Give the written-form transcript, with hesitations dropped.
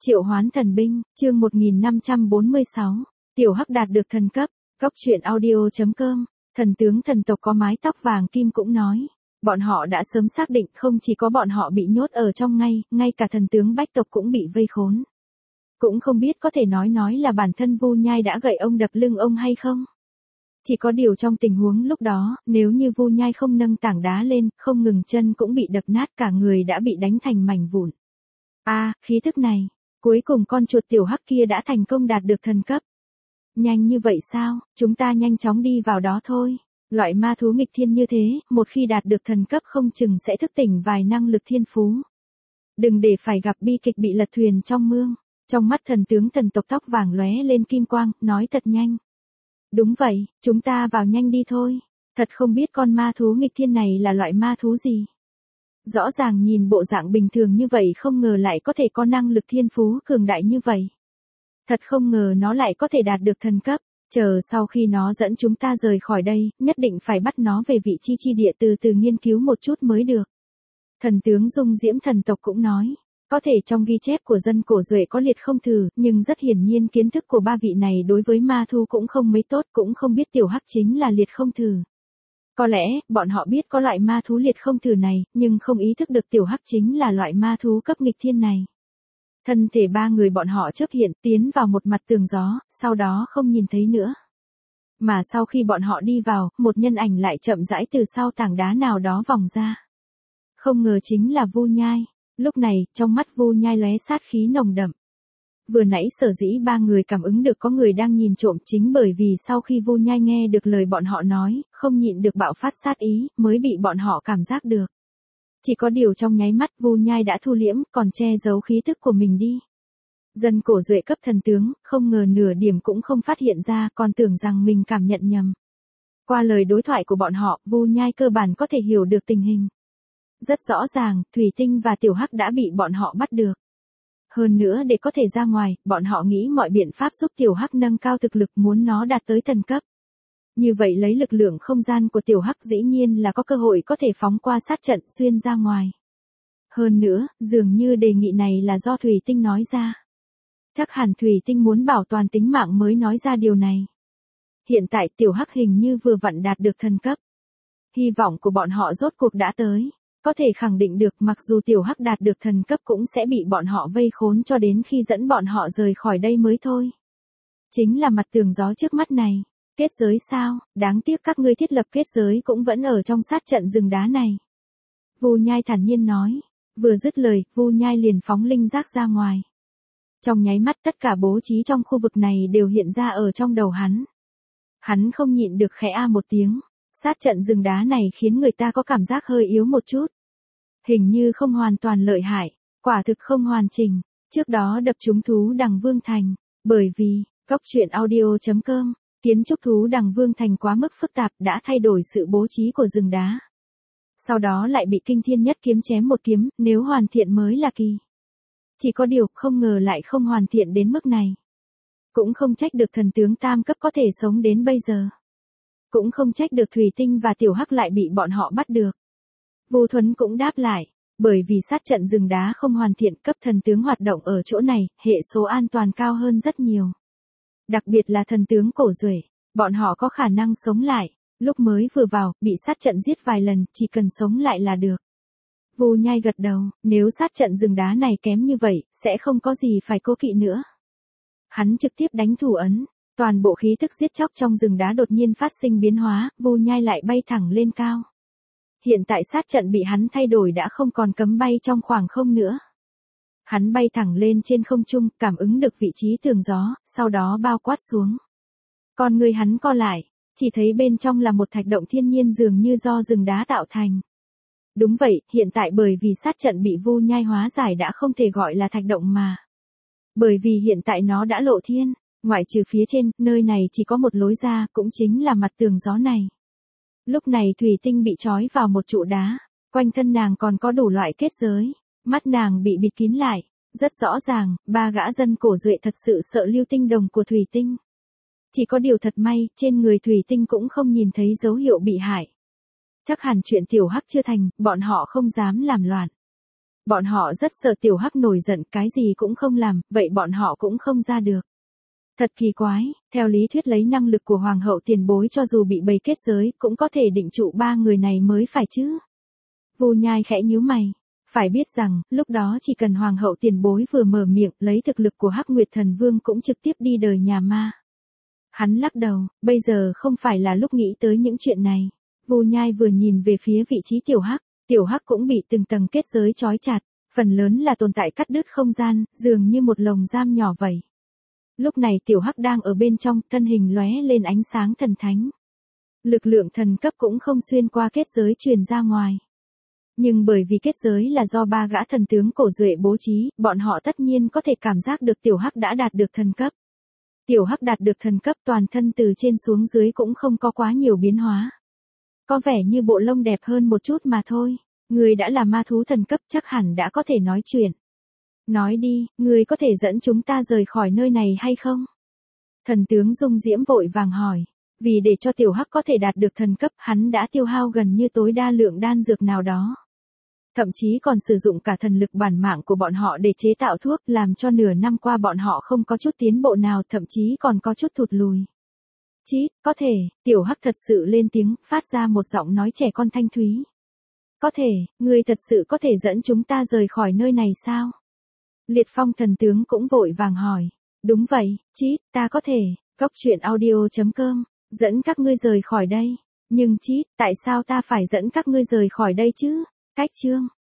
Triệu hoán thần binh, chương 1546, Tiểu Hắc đạt được thần cấp, góc truyện audio.com, thần tướng thần tộc có mái tóc vàng kim cũng nói. Bọn họ đã sớm xác định không chỉ có bọn họ bị nhốt ở trong ngay cả thần tướng bách tộc cũng bị vây khốn. Cũng không biết có thể nói là bản thân Vu Nhai đã gậy ông đập lưng ông hay không. Chỉ có điều trong tình huống lúc đó, nếu như Vu Nhai không nâng tảng đá lên, không ngừng chân cũng bị đập nát, cả người đã bị đánh thành mảnh vụn. Khí thức này, cuối cùng con chuột tiểu hắc kia đã thành công đạt được thần cấp. Nhanh như vậy sao, chúng ta nhanh chóng đi vào đó thôi. Loại ma thú nghịch thiên như thế, một khi đạt được thần cấp không chừng sẽ thức tỉnh vài năng lực thiên phú. Đừng để phải gặp bi kịch bị lật thuyền trong mương. Trong mắt thần tướng thần tộc tóc vàng lóe lên kim quang, nói thật nhanh. Đúng vậy, chúng ta vào nhanh đi thôi. Thật không biết con ma thú nghịch thiên này là loại ma thú gì. Rõ ràng nhìn bộ dạng bình thường như vậy không ngờ lại có thể có năng lực thiên phú cường đại như vậy. Thật không ngờ nó lại có thể đạt được thần cấp. Chờ sau khi nó dẫn chúng ta rời khỏi đây, nhất định phải bắt nó về vị trí chi địa từ từ nghiên cứu một chút mới được. Thần tướng Dung Diễm thần tộc cũng nói. Có thể trong ghi chép của dân cổ Duệ có liệt không thử, nhưng rất hiển nhiên kiến thức của ba vị này đối với ma thu cũng không mấy tốt, cũng không biết tiểu hắc chính là liệt không thử. Có lẽ, bọn họ biết có loại ma thú liệt không thử này, nhưng không ý thức được tiểu hắc chính là loại ma thú cấp nghịch thiên này. Thân thể ba người bọn họ chớp hiện tiến vào một mặt tường gió, sau đó không nhìn thấy nữa. Mà sau khi bọn họ đi vào, một nhân ảnh lại chậm rãi từ sau tảng đá nào đó vòng ra. Không ngờ chính là Vu Nhai. Lúc này, trong mắt Vu Nhai lóe sát khí nồng đậm. Vừa nãy sở dĩ ba người cảm ứng được có người đang nhìn trộm chính bởi vì sau khi Vu Nhai nghe được lời bọn họ nói, không nhịn được bạo phát sát ý, mới bị bọn họ cảm giác được. Chỉ có điều trong nháy mắt Vu Nhai đã thu liễm, còn che giấu khí tức của mình đi. Dân cổ Duệ cấp thần tướng, không ngờ nửa điểm cũng không phát hiện ra, còn tưởng rằng mình cảm nhận nhầm. Qua lời đối thoại của bọn họ, Vu Nhai cơ bản có thể hiểu được tình hình. Rất rõ ràng, Thủy Tinh và Tiểu Hắc đã bị bọn họ bắt được. Hơn nữa để có thể ra ngoài, bọn họ nghĩ mọi biện pháp giúp Tiểu Hắc nâng cao thực lực muốn nó đạt tới thần cấp. Như vậy lấy lực lượng không gian của Tiểu Hắc dĩ nhiên là có cơ hội có thể phóng qua sát trận xuyên ra ngoài. Hơn nữa, dường như đề nghị này là do Thủy Tinh nói ra. Chắc hẳn Thủy Tinh muốn bảo toàn tính mạng mới nói ra điều này. Hiện tại Tiểu Hắc hình như vừa vặn đạt được thần cấp. Hy vọng của bọn họ rốt cuộc đã tới. Có thể khẳng định được mặc dù Tiểu Hắc đạt được thần cấp cũng sẽ bị bọn họ vây khốn cho đến khi dẫn bọn họ rời khỏi đây mới thôi. Chính là mặt tường gió trước mắt này. Kết giới sao, đáng tiếc các ngươi thiết lập kết giới cũng vẫn ở trong sát trận rừng đá này. Vu Nhai thản nhiên nói. Vừa dứt lời, Vu Nhai liền phóng linh giác ra ngoài. Trong nháy mắt tất cả bố trí trong khu vực này đều hiện ra ở trong đầu hắn. Hắn không nhịn được khẽ một tiếng. Sát trận rừng đá này khiến người ta có cảm giác hơi yếu một chút. Hình như không hoàn toàn lợi hại, quả thực không hoàn chỉnh. Trước đó đập trúng thú đằng Vương Thành, bởi vì, góc truyện audio.com, kiến trúc thú đằng Vương Thành quá mức phức tạp đã thay đổi sự bố trí của rừng đá. Sau đó lại bị Kinh Thiên Nhất Kiếm chém một kiếm, nếu hoàn thiện mới là kỳ. Chỉ có điều không ngờ lại không hoàn thiện đến mức này. Cũng không trách được thần tướng tam cấp có thể sống đến bây giờ. Cũng không trách được Thủy Tinh và Tiểu Hắc lại bị bọn họ bắt được. Vu Thuấn cũng đáp lại, bởi vì sát trận rừng đá không hoàn thiện cấp thần tướng hoạt động ở chỗ này, hệ số an toàn cao hơn rất nhiều. Đặc biệt là thần tướng cổ Duệ, bọn họ có khả năng sống lại, lúc mới vừa vào, bị sát trận giết vài lần, chỉ cần sống lại là được. Vu Nhai gật đầu, nếu sát trận rừng đá này kém như vậy, sẽ không có gì phải cố kỵ nữa. Hắn trực tiếp đánh thủ ấn. Toàn bộ khí tức giết chóc trong rừng đá đột nhiên phát sinh biến hóa, Vu Nhai lại bay thẳng lên cao. Hiện tại sát trận bị hắn thay đổi đã không còn cấm bay trong khoảng không nữa. Hắn bay thẳng lên trên không trung, cảm ứng được vị trí tường gió, sau đó bao quát xuống. Con người hắn co lại, chỉ thấy bên trong là một thạch động thiên nhiên dường như do rừng đá tạo thành. Đúng vậy, hiện tại bởi vì sát trận bị Vu Nhai hóa giải đã không thể gọi là thạch động mà. Bởi vì hiện tại nó đã lộ thiên. Ngoại trừ phía trên, nơi này chỉ có một lối ra, cũng chính là mặt tường gió này. Lúc này Thủy Tinh bị trói vào một trụ đá, quanh thân nàng còn có đủ loại kết giới, mắt nàng bị bịt kín lại, rất rõ ràng, ba gã dân cổ Duệ thật sự sợ lưu tinh đồng của Thủy Tinh. Chỉ có điều thật may, trên người Thủy Tinh cũng không nhìn thấy dấu hiệu bị hại. Chắc hẳn chuyện Tiểu Hắc chưa thành, bọn họ không dám làm loạn. Bọn họ rất sợ Tiểu Hắc nổi giận, cái gì cũng không làm, vậy bọn họ cũng không ra được. Thật kỳ quái, theo lý thuyết lấy năng lực của hoàng hậu tiền bối cho dù bị bầy kết giới cũng có thể định trụ ba người này mới phải chứ. Vu Nhai khẽ nhíu mày. Phải biết rằng, lúc đó chỉ cần hoàng hậu tiền bối vừa mở miệng lấy thực lực của Hắc Nguyệt Thần Vương cũng trực tiếp đi đời nhà ma. Hắn lắc đầu, bây giờ không phải là lúc nghĩ tới những chuyện này. Vu Nhai vừa nhìn về phía vị trí Tiểu Hắc cũng bị từng tầng kết giới trói chặt, phần lớn là tồn tại cắt đứt không gian, dường như một lồng giam nhỏ vậy. Lúc này Tiểu Hắc đang ở bên trong, thân hình lóe lên ánh sáng thần thánh. Lực lượng thần cấp cũng không xuyên qua kết giới truyền ra ngoài. Nhưng bởi vì kết giới là do ba gã thần tướng cổ duệ bố trí, bọn họ tất nhiên có thể cảm giác được Tiểu Hắc đã đạt được thần cấp. Tiểu Hắc đạt được thần cấp toàn thân từ trên xuống dưới cũng không có quá nhiều biến hóa. Có vẻ như bộ lông đẹp hơn một chút mà thôi. Người đã là ma thú thần cấp chắc hẳn đã có thể nói chuyện. Nói đi, người có thể dẫn chúng ta rời khỏi nơi này hay không? Thần tướng Dung Diễm vội vàng hỏi. Vì để cho Tiểu Hắc có thể đạt được thần cấp hắn đã tiêu hao gần như tối đa lượng đan dược nào đó. Thậm chí còn sử dụng cả thần lực bản mạng của bọn họ để chế tạo thuốc làm cho nửa năm qua bọn họ không có chút tiến bộ nào thậm chí còn có chút thụt lùi. Chít, có thể, Tiểu Hắc thật sự lên tiếng, phát ra một giọng nói trẻ con thanh thúy. Có thể, ngươi thật sự có thể dẫn chúng ta rời khỏi nơi này sao? Liệt Phong thần tướng cũng vội vàng hỏi. Đúng vậy, Chít, ta có thể, Cốc truyện audio.com, dẫn các ngươi rời khỏi đây. Nhưng Chít, tại sao ta phải dẫn các ngươi rời khỏi đây chứ? Cách chương